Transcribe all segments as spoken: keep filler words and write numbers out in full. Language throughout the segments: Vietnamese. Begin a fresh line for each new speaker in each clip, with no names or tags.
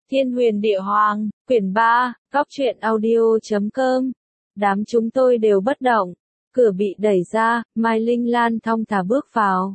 Thiên Huyền Địa Hoàng, quyển ba, góc truyện audio chấm com. Đám chúng tôi đều bất động. Cửa bị đẩy ra, Mai Linh Lan thong thả bước vào.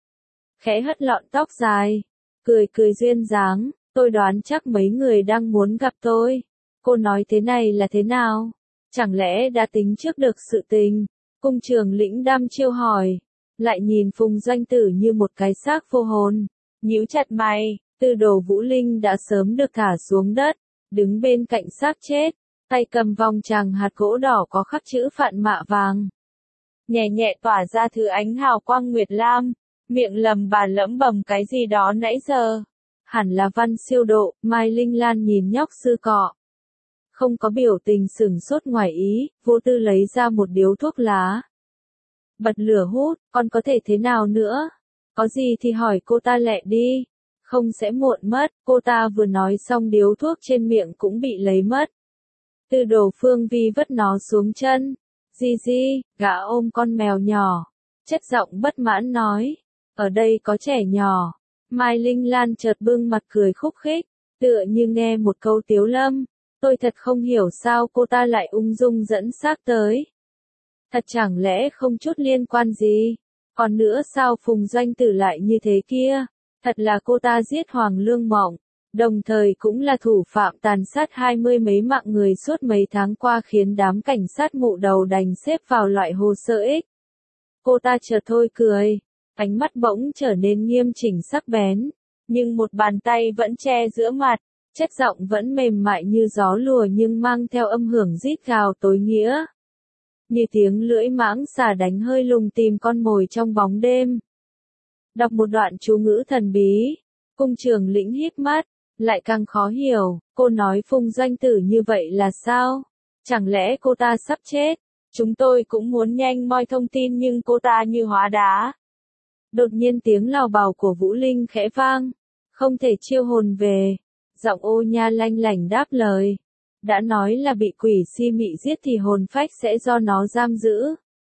Khẽ hất lọn tóc dài, cười cười duyên dáng, tôi đoán chắc mấy người đang muốn gặp tôi. Cô nói thế này là thế nào? Chẳng lẽ đã tính trước được sự tình? Cung Trường Lĩnh đăm chiêu hỏi, lại nhìn Phùng Doanh Tử như một cái xác vô hồn, nhíu chặt mày. Tư Đồ Vũ Linh đã sớm được thả xuống đất, đứng bên cạnh xác chết, tay cầm vòng tràng hạt gỗ đỏ có khắc chữ Phạn Mạ vàng. Nhẹ nhẹ tỏa ra thứ ánh hào quang nguyệt lam, miệng lầm bà lẫm bầm cái gì đó nãy giờ. Hẳn là văn siêu độ, Mai Linh Lan nhìn nhóc sư cọ. Không có biểu tình sửng sốt ngoài ý, vô tư lấy ra một điếu thuốc lá. Bật lửa hút, còn có thể thế nào nữa? Có gì thì hỏi cô ta lẹ đi. Không sẽ muộn mất, cô ta vừa nói xong điếu thuốc trên miệng cũng bị lấy mất. Tư Đồ Phương Vi vứt nó xuống chân. Di Di, gã ôm con mèo nhỏ. Chất giọng bất mãn nói. Ở đây có trẻ nhỏ. Mai Linh Lan chợt bưng mặt cười khúc khích, tựa như nghe một câu tiếu lâm. Tôi thật không hiểu sao cô ta lại ung dung dẫn xác tới. Thật chẳng lẽ không chút liên quan gì. Còn nữa sao Phùng Doanh Tử lại như thế kia? Thật là cô ta giết Hoàng Lương Mộng, đồng thời cũng là thủ phạm tàn sát hai mươi mấy mạng người suốt mấy tháng qua khiến đám cảnh sát mụ đầu đành xếp vào loại hồ sơ X. Cô ta chợt thôi cười, ánh mắt bỗng trở nên nghiêm chỉnh sắc bén, nhưng một bàn tay vẫn che giữa mặt, chất giọng vẫn mềm mại như gió lùa nhưng mang theo âm hưởng rít gào tối nghĩa. Như tiếng lưỡi mãng xà đánh hơi lùng tìm con mồi trong bóng đêm. Đọc một đoạn chú ngữ thần bí, Cung Trường Lĩnh híp mắt, lại càng khó hiểu, cô nói Phùng Doanh Tử như vậy là sao? Chẳng lẽ cô ta sắp chết? Chúng tôi cũng muốn nhanh moi thông tin nhưng cô ta như hóa đá. Đột nhiên tiếng lào bào của Vũ Linh khẽ vang, không thể chiêu hồn về. Giọng Ô Nha lanh lảnh đáp lời, đã nói là bị quỷ si mị giết thì hồn phách sẽ do nó giam giữ.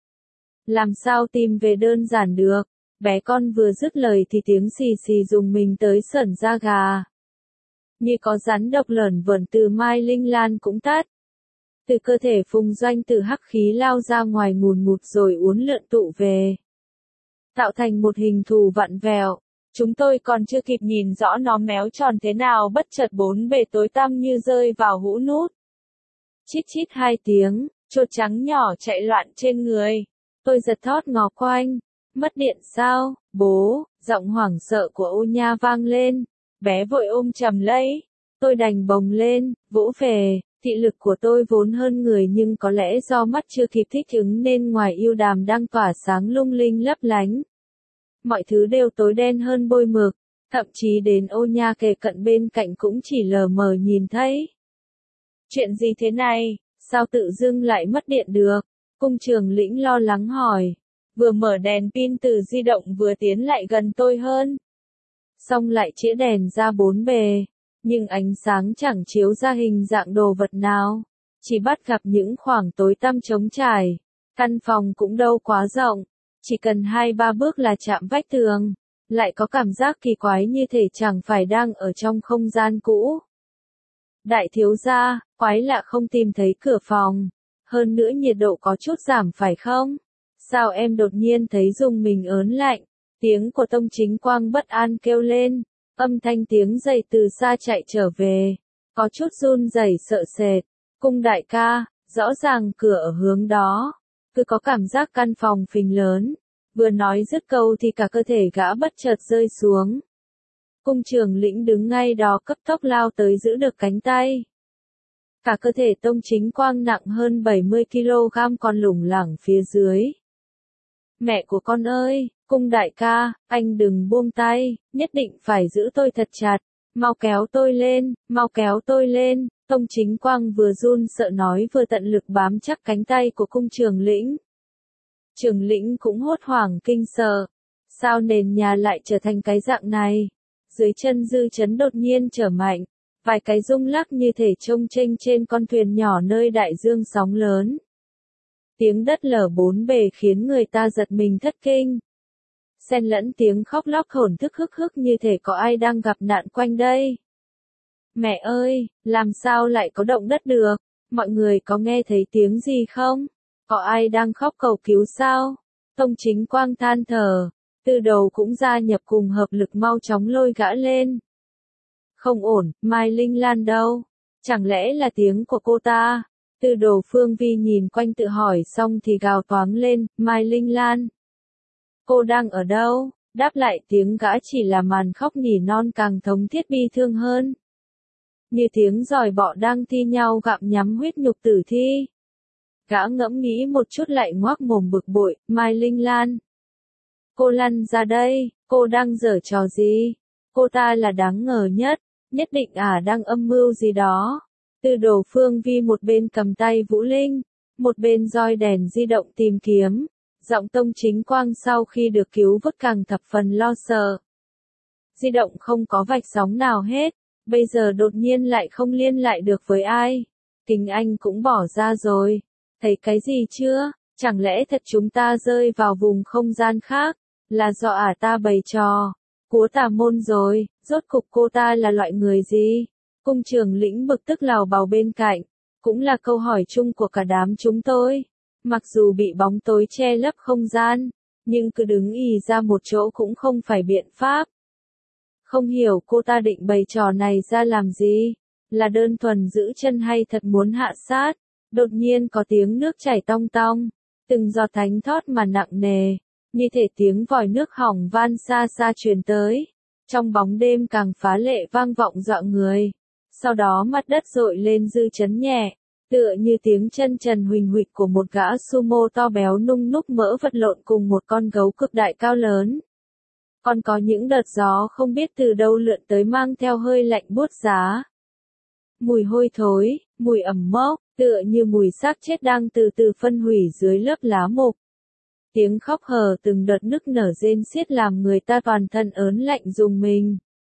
Làm sao tìm về đơn giản được? Bé con vừa dứt lời thì tiếng xì xì dùng mình tới sởn da gà. Như có rắn độc lởn vởn từ Mai Linh Lan cũng tắt. Từ cơ thể Phùng Doanh Tử hắc khí lao ra ngoài ngùn ngụt rồi uốn lượn tụ về. Tạo thành một hình thù vặn vẹo. Chúng tôi còn chưa kịp nhìn rõ nó méo tròn thế nào bất chợt bốn bề tối tăm như rơi vào hũ nút. Chít chít hai tiếng, chuột trắng nhỏ chạy loạn trên người. Tôi giật thót ngó quanh. Mất điện sao, bố, giọng hoảng sợ của Ô Nha vang lên, bé vội ôm chầm lấy, tôi đành bồng lên, vỗ về, thị lực của tôi vốn hơn người nhưng có lẽ do mắt chưa kịp thích ứng nên ngoài yêu đàm đang tỏa sáng lung linh lấp lánh. Mọi thứ đều tối đen hơn bôi mực, thậm chí đến Ô Nha kề cận bên cạnh cũng chỉ lờ mờ nhìn thấy. Chuyện gì thế này, sao tự dưng lại mất điện được? Cung Trường Lĩnh lo lắng hỏi. Vừa mở đèn pin từ di động vừa tiến lại gần tôi hơn. Xong lại chĩa đèn ra bốn bề, nhưng ánh sáng chẳng chiếu ra hình dạng đồ vật nào, chỉ bắt gặp những khoảng tối tăm trống trải. Căn phòng cũng đâu quá rộng, chỉ cần hai ba bước là chạm vách tường, lại có cảm giác kỳ quái như thể chẳng phải đang ở trong không gian cũ. Đại thiếu gia, quái lạ không tìm thấy cửa phòng, hơn nữa nhiệt độ có chút giảm phải không? Sao em đột nhiên thấy dùng mình ớn lạnh? Tiếng của Tông Chính Quang bất an kêu lên, âm thanh tiếng giày từ xa chạy trở về, có chút run rẩy sợ sệt. Cung đại ca, rõ ràng cửa ở hướng đó, cứ có cảm giác căn phòng phình lớn. Vừa nói dứt câu thì cả cơ thể gã bất chợt rơi xuống. Cung Trường Lĩnh đứng ngay đó cấp tốc lao tới giữ được cánh tay. Cả cơ thể Tông Chính Quang nặng hơn bảy mươi ki lô gam còn lủng lẳng phía dưới. Mẹ của con ơi, Cung đại ca, anh đừng buông tay, nhất định phải giữ tôi thật chặt, mau kéo tôi lên, mau kéo tôi lên. Tông Chính Quang vừa run sợ nói vừa tận lực bám chắc cánh tay của Cung Trường Lĩnh. Trường Lĩnh cũng hốt hoảng kinh sợ, sao nền nhà lại trở thành cái dạng này? Dưới chân dư chấn đột nhiên trở mạnh, vài cái rung lắc như thể trông chênh trên con thuyền nhỏ nơi đại dương sóng lớn. Tiếng đất lở bốn bề khiến người ta giật mình thất kinh. Xen lẫn tiếng khóc lóc hổn thức hức hức như thể có ai đang gặp nạn quanh đây. Mẹ ơi, làm sao lại có động đất được? Mọi người có nghe thấy tiếng gì không? Có ai đang khóc cầu cứu sao? Tông Chính Quang than thở, Tư Đồ cũng gia nhập cùng hợp lực mau chóng lôi gã lên. Không ổn, Mai Linh Lan đâu? Chẳng lẽ là tiếng của cô ta? Tư Đồ Phương Vi nhìn quanh tự hỏi xong thì gào toáng lên, Mai Linh Lan. Cô đang ở đâu? Đáp lại tiếng gã chỉ là màn khóc nỉ non càng thống thiết bi thương hơn. Như tiếng giòi bọ đang thi nhau gặm nhắm huyết nhục tử thi. Gã ngẫm nghĩ một chút lại ngoác mồm bực bội, Mai Linh Lan. Cô lăn ra đây, cô đang giở trò gì? Cô ta là đáng ngờ nhất, nhất định ả đang âm mưu gì đó. Tư Đồ Phương Vi một bên cầm tay Vũ Linh, một bên roi đèn di động tìm kiếm. Giọng Tông Chính Quang sau khi được cứu vớt càng thập phần lo sợ. Di động không có vạch sóng nào hết, bây giờ đột nhiên lại không liên lại được với ai. Kính anh cũng bỏ ra rồi. Thấy cái gì chưa? Chẳng lẽ thật chúng ta rơi vào vùng không gian khác? Là do ả ta bày trò. Cúa tà môn rồi, rốt cục cô ta là loại người gì? Cung Trường Lĩnh bực tức lào bào bên cạnh. Cũng là câu hỏi chung của cả đám chúng tôi. Mặc dù bị bóng tối che lấp không gian, nhưng cứ đứng ì ra một chỗ cũng không phải biện pháp. Không hiểu cô ta định bày trò này ra làm gì? Là đơn thuần giữ chân hay thật muốn hạ sát? Đột nhiên có tiếng nước chảy tong tong, từng giọt thánh thót mà nặng nề, như thể tiếng vòi nước hỏng van xa xa truyền tới. Trong bóng đêm càng phá lệ vang vọng dọa người. Sau đó mặt đất dội lên dư chấn nhẹ, tựa như tiếng chân trần huỳnh huỵch của một gã sumo to béo nung núc mỡ vật lộn cùng một con gấu cực đại cao lớn. Còn có những đợt gió không biết từ đâu lượn tới mang theo hơi lạnh buốt giá. Mùi hôi thối, mùi ẩm mốc, tựa như mùi xác chết đang từ từ phân hủy dưới lớp lá mục. Tiếng khóc hờ từng đợt nức nở rên xiết làm người ta toàn thân ớn lạnh rùng mình.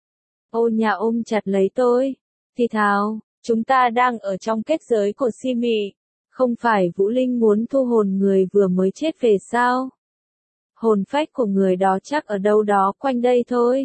Ô nhà ôm chặt lấy tôi, thì thào, chúng ta đang ở trong kết giới của si mị. Không phải Vũ Linh muốn thu hồn người vừa mới chết về sao? Hồn phách của người đó chắc ở đâu đó quanh đây thôi.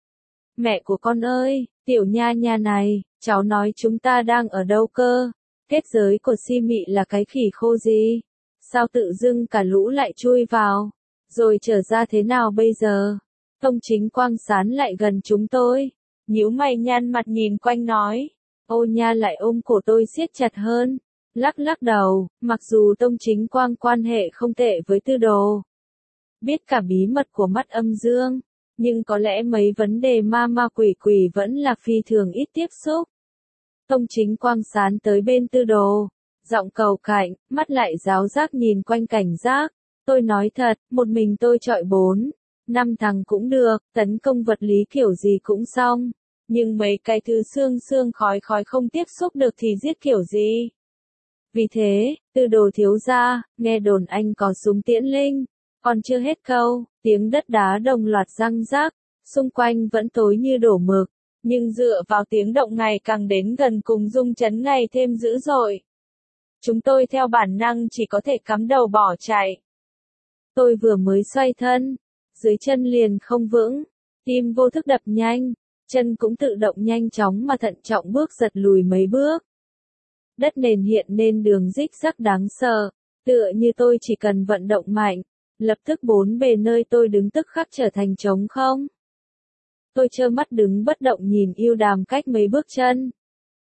Mẹ của con ơi, tiểu nha nha này, cháu nói chúng ta đang ở đâu cơ? Kết giới của si mị là cái khỉ khô gì? Sao tự dưng cả lũ lại chui vào? Rồi trở ra thế nào bây giờ? Tông Chính Quang sán lại gần chúng tôi. Nhíu mày nhăn mặt nhìn quanh nói. Ô nha lại ôm cổ tôi siết chặt hơn. Lắc lắc đầu, mặc dù Tông Chính Quang quan hệ không tệ với Tư Đồ. Biết cả bí mật của mắt âm dương. Nhưng có lẽ mấy vấn đề ma ma quỷ quỷ vẫn là phi thường ít tiếp xúc. Tông Chính Quang sán tới bên Tư Đồ. Giọng cầu cạnh, mắt lại giáo giác nhìn quanh cảnh giác. Tôi nói thật, một mình tôi chọi bốn. Năm thằng cũng được, tấn công vật lý kiểu gì cũng xong. Nhưng mấy cái thứ xương xương khói khói không tiếp xúc được thì giết kiểu gì? Vì thế, Tư Đồ thiếu gia, nghe đồn anh có súng tiễn linh. Còn chưa hết câu, tiếng đất đá đồng loạt răng rác, xung quanh vẫn tối như đổ mực. Nhưng dựa vào tiếng động ngày càng đến gần cùng rung chấn ngày thêm dữ dội. Chúng tôi theo bản năng chỉ có thể cắm đầu bỏ chạy. Tôi vừa mới xoay thân, dưới chân liền không vững, tim vô thức đập nhanh, chân cũng tự động nhanh chóng mà thận trọng bước giật lùi mấy bước. Đất nền hiện nên đường rích rắc đáng sợ, tựa như tôi chỉ cần vận động mạnh, lập tức bốn bề nơi tôi đứng tức khắc trở thành trống không. Tôi trơ mắt đứng bất động nhìn yêu đàm cách mấy bước chân.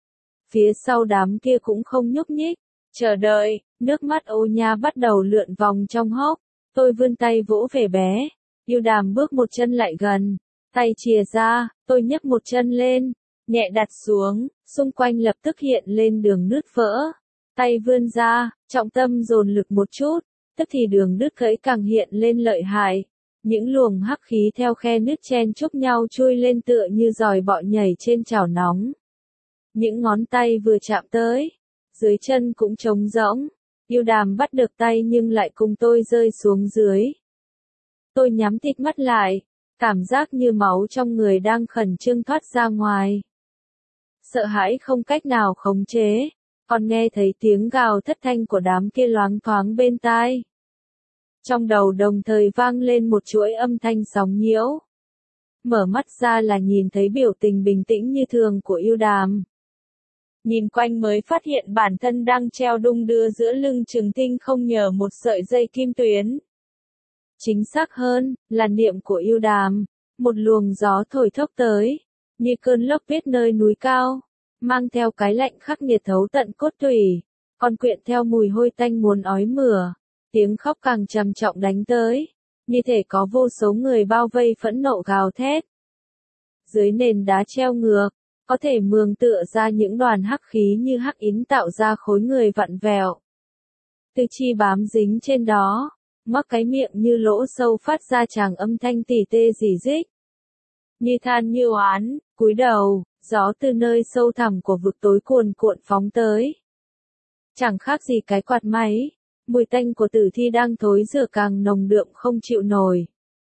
Phía sau đám kia cũng không nhúc nhích, chờ đợi, nước mắt ô nha bắt đầu lượn vòng trong hốc. Tôi vươn tay vỗ về bé, yêu đàm bước một chân lại gần, tay chìa ra, tôi nhấc một chân lên, nhẹ đặt xuống, xung quanh lập tức hiện lên đường nứt vỡ. Tay vươn ra, trọng tâm dồn lực một chút, tức thì đường nứt gãy càng hiện lên lợi hại. Những luồng hắc khí theo khe nứt chen chúc nhau chui lên tựa như giòi bọ nhảy trên chảo nóng. Những ngón tay vừa chạm tới, dưới chân cũng trống rỗng. Yêu đàm bắt được tay nhưng lại cùng tôi rơi xuống dưới. Tôi nhắm tịt mắt lại, cảm giác như máu trong người đang khẩn trương thoát ra ngoài. Sợ hãi không cách nào khống chế, còn nghe thấy tiếng gào thất thanh của đám kia loáng thoáng bên tai. Trong đầu đồng thời vang lên một chuỗi âm thanh sóng nhiễu. Mở mắt ra là nhìn thấy biểu tình bình tĩnh như thường của Yêu Đàm. Nhìn quanh mới phát hiện bản thân đang treo đung đưa giữa lưng Trừng Thinh không nhờ một sợi dây kim tuyến. Chính xác hơn, là niệm của Yêu Đàm, một luồng gió thổi thốc tới, như cơn lốc biết nơi núi cao, mang theo cái lạnh khắc nghiệt thấu tận cốt tủy, còn quyện theo mùi hôi tanh muốn ói mửa, tiếng khóc càng trầm trọng đánh tới, như thể có vô số người bao vây phẫn nộ gào thét. Dưới nền đá treo ngược, có thể mường tựa ra những đoàn hắc khí như hắc yến tạo ra khối người vặn vẹo. Tư chi bám dính trên đó, mắc cái miệng như lỗ sâu phát ra tràng âm thanh tỉ tê rỉ rích. Như than như oán, cúi đầu, gió từ nơi sâu thẳm của vực tối cuồn cuộn phóng tới. Chẳng khác gì cái quạt máy, mùi tanh của tử thi đang thối rửa càng nồng đượm không chịu nổi.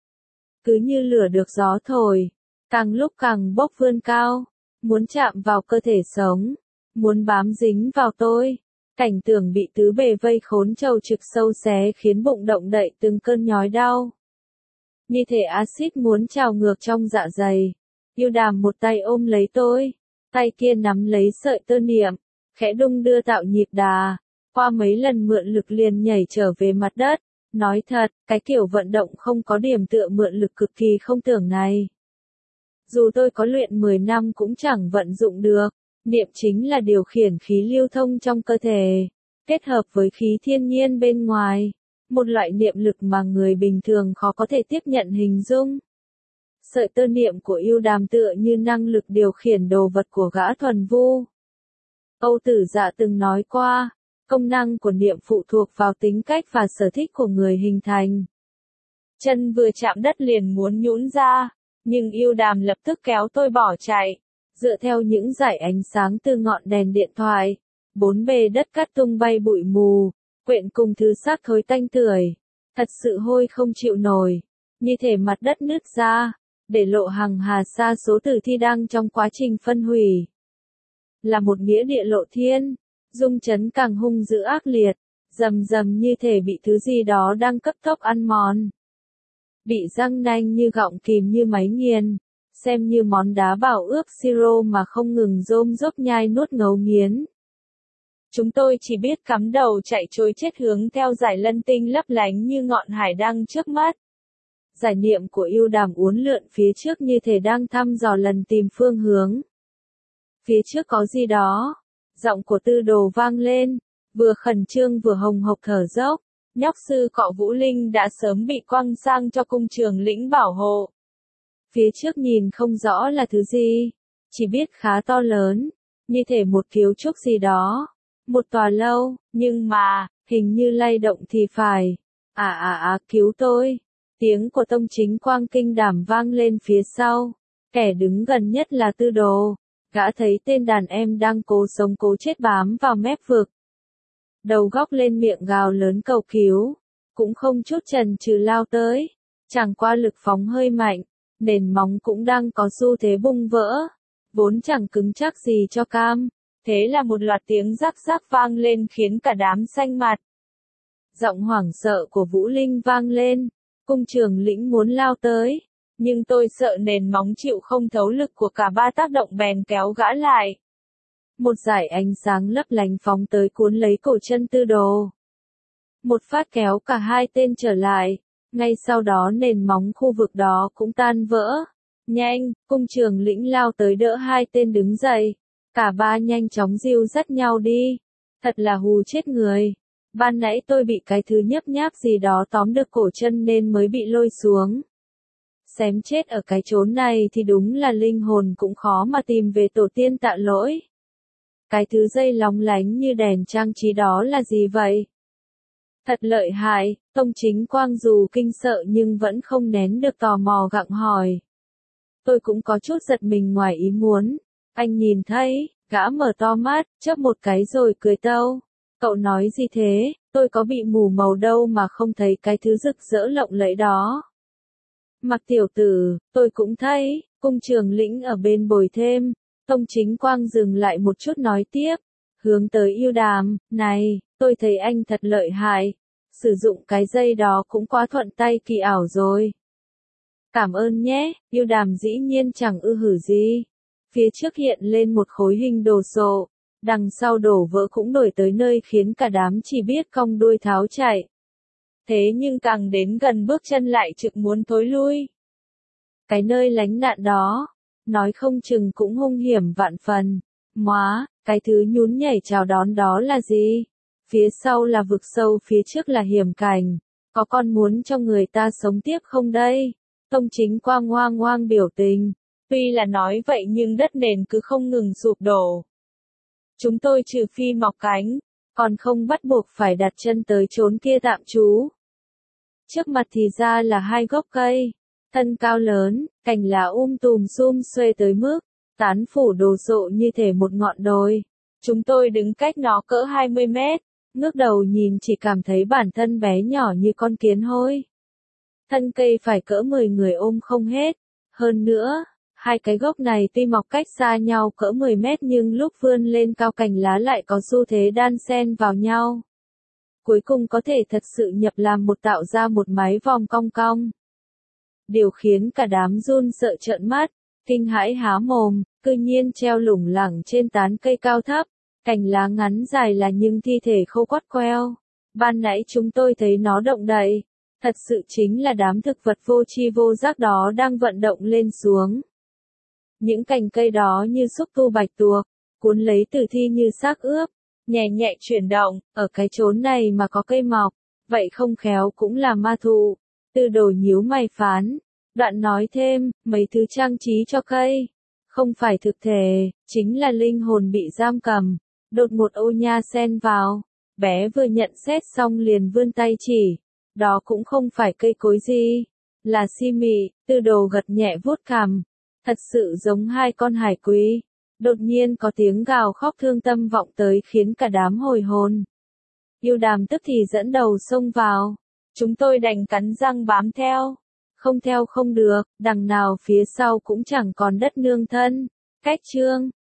Cứ như lửa được gió thổi, càng lúc càng bốc vươn cao, muốn chạm vào cơ thể sống, muốn bám dính vào tôi. Cảnh tượng bị tứ bề vây khốn trầu trực sâu xé khiến bụng động đậy từng cơn nhói đau. Như thể axit muốn trào ngược trong dạ dày. Yêu Đàm một tay ôm lấy tôi, tay kia nắm lấy sợi tơ niệm, khẽ đung đưa tạo nhịp đà, qua mấy lần mượn lực liền nhảy trở về mặt đất. Nói thật, cái kiểu vận động không có điểm tựa mượn lực cực kỳ không tưởng này. Dù tôi có luyện mười năm cũng chẳng vận dụng được. Niệm chính là điều khiển khí lưu thông trong cơ thể, kết hợp với khí thiên nhiên bên ngoài, một loại niệm lực mà người bình thường khó có thể tiếp nhận hình dung. Sợi tơ niệm của Yêu Đàm tựa như năng lực điều khiển đồ vật của gã thuần vu. Âu Tử Dạ từng nói qua, công năng của niệm phụ thuộc vào tính cách và sở thích của người hình thành. Chân vừa chạm đất liền muốn nhũn ra, nhưng Yêu Đàm lập tức kéo tôi bỏ chạy. Dựa theo những dải ánh sáng từ ngọn đèn điện thoại, bốn bề đất cát tung bay bụi mù, quyện cùng thứ xác thối tanh tưởi, thật sự hôi không chịu nổi, như thể mặt đất nứt ra, để lộ hằng hà sa số tử thi đang trong quá trình phân hủy. Là một nghĩa địa lộ thiên, rung chấn càng hung dữ ác liệt, rầm rầm như thể bị thứ gì đó đang cấp tốc ăn mòn. Bị răng nanh như gọng kìm như máy nghiền. Xem như món đá bảo ướp siro mà không ngừng rôm rốp nhai nuốt ngấu nghiến. Chúng tôi chỉ biết cắm đầu chạy trối chết hướng theo dải lân tinh lấp lánh như ngọn hải đăng trước mắt. Giải niệm của Yêu Đàm uốn lượn phía trước như thể đang thăm dò lần tìm phương hướng. Phía trước có gì đó. Giọng của Tư Đồ vang lên, vừa khẩn trương vừa hồng hộc thở dốc. Nhóc sư Cọ Vũ Linh đã sớm bị quăng sang cho cung Trường Lĩnh bảo hộ. Phía trước nhìn không rõ là thứ gì, chỉ biết khá to lớn, như thể một kiến trúc gì đó, một tòa lâu, nhưng mà, hình như lay động thì phải. À à à, cứu tôi. Tiếng của Tông Chính Quang kinh đảm vang lên phía sau, kẻ đứng gần nhất là Tư Đồ, gã thấy tên đàn em đang cố sống cố chết bám vào mép vực. Đầu góc lên miệng gào lớn cầu cứu, cũng không chút chần chừ lao tới, chẳng qua lực phóng hơi mạnh. Nền móng cũng đang có xu thế bung vỡ, vốn chẳng cứng chắc gì cho cam, thế là một loạt tiếng rắc rắc vang lên khiến cả đám xanh mặt. Giọng hoảng sợ của Vũ Linh vang lên, cung Trường Lĩnh muốn lao tới, nhưng tôi sợ nền móng chịu không thấu lực của cả ba tác động bèn kéo gã lại. Một dải ánh sáng lấp lánh phóng tới cuốn lấy cổ chân Tư Đồ. Một phát kéo cả hai tên trở lại. Ngay sau đó nền móng khu vực đó cũng tan vỡ. Nhanh, cung Trường Lĩnh lao tới đỡ hai tên đứng dậy. Cả ba nhanh chóng dìu dắt nhau đi. Thật là hù chết người. Ban nãy tôi bị cái thứ nhấp nháp gì đó tóm được cổ chân nên mới bị lôi xuống. Xém chết ở cái chốn này thì đúng là linh hồn cũng khó mà tìm về tổ tiên tạ lỗi. Cái thứ dây lóng lánh như đèn trang trí đó là gì vậy? Thật lợi hại, Tông Chính Quang dù kinh sợ nhưng vẫn không nén được tò mò gặng hỏi. Tôi cũng có chút giật mình ngoài ý muốn. Anh nhìn thấy, gã mở to mắt, chớp một cái rồi cười tâu. Cậu nói gì thế, tôi có bị mù màu đâu mà không thấy cái thứ rực rỡ lộng lẫy đó. Mặc tiểu tử, tôi cũng thấy, cung Trường Lĩnh ở bên bồi thêm. Tông Chính Quang dừng lại một chút nói tiếp, hướng tới Yêu Đàm, này, tôi thấy anh thật lợi hại, sử dụng cái dây đó cũng quá thuận tay kỳ ảo rồi. Cảm ơn nhé, yêu đàm dĩ nhiên chẳng ư hử gì. Phía trước hiện lên một khối hình đồ sộ, đằng sau đổ vỡ cũng nổi tới nơi khiến cả đám chỉ biết cong đuôi tháo chạy. Thế nhưng càng đến gần bước chân lại trực muốn thối lui. Cái nơi lánh nạn đó, nói không chừng cũng hung hiểm vạn phần. Móa, cái thứ nhún nhảy chào đón đó là gì? Phía sau là vực sâu, phía trước là hiểm cảnh. Có con muốn cho người ta sống tiếp không đây? Tông Chính Quang ngoang ngoang biểu tình. Tuy là nói vậy nhưng đất nền cứ không ngừng sụp đổ. Chúng tôi trừ phi mọc cánh, còn không bắt buộc phải đặt chân tới chốn kia tạm trú. Trước mặt thì ra là hai gốc cây, thân cao lớn, cành lá um tùm sum xuê tới mức, tán phủ đồ sộ như thể một ngọn đồi. Chúng tôi đứng cách nó cỡ hai mươi mét, ngước đầu nhìn chỉ cảm thấy bản thân bé nhỏ như con kiến hôi. Thân cây phải cỡ mười người ôm không hết. Hơn nữa, hai cái gốc này tuy mọc cách xa nhau cỡ mười mét nhưng lúc vươn lên cao cành lá lại có xu thế đan xen vào nhau. Cuối cùng có thể thật sự nhập làm một, tạo ra một mái vòm cong cong. Điều khiến cả đám run sợ trợn mắt, kinh hãi há mồm, cư nhiên treo lủng lẳng trên tán cây cao thấp, cành lá ngắn dài là những thi thể khô quắt queo. Ban nãy chúng tôi thấy nó động đậy, thật sự chính là đám thực vật vô tri vô giác đó đang vận động lên xuống. Những cành cây đó như xúc tu bạch tuộc, cuốn lấy tử thi như xác ướp, nhẹ nhẹ chuyển động. Ở cái chốn này mà có cây mọc, vậy không khéo cũng là ma thụ. Tư Đồ nhíu mày phán, đoạn nói thêm, mấy thứ trang trí cho cây, không phải thực thể, chính là linh hồn bị giam cầm. Đột ngột Ô Nha xen vào, bé vừa nhận xét xong liền vươn tay chỉ, đó cũng không phải cây cối gì, là si mị. Tư Đồ gật nhẹ vuốt cằm, thật sự giống hai con hải quý. Đột nhiên có tiếng gào khóc thương tâm vọng tới khiến cả đám hồi hồn. Yêu đàm tức thì dẫn đầu xông vào, chúng tôi đành cắn răng bám theo. Không theo không được, đằng nào phía sau cũng chẳng còn đất nương thân. Cách chương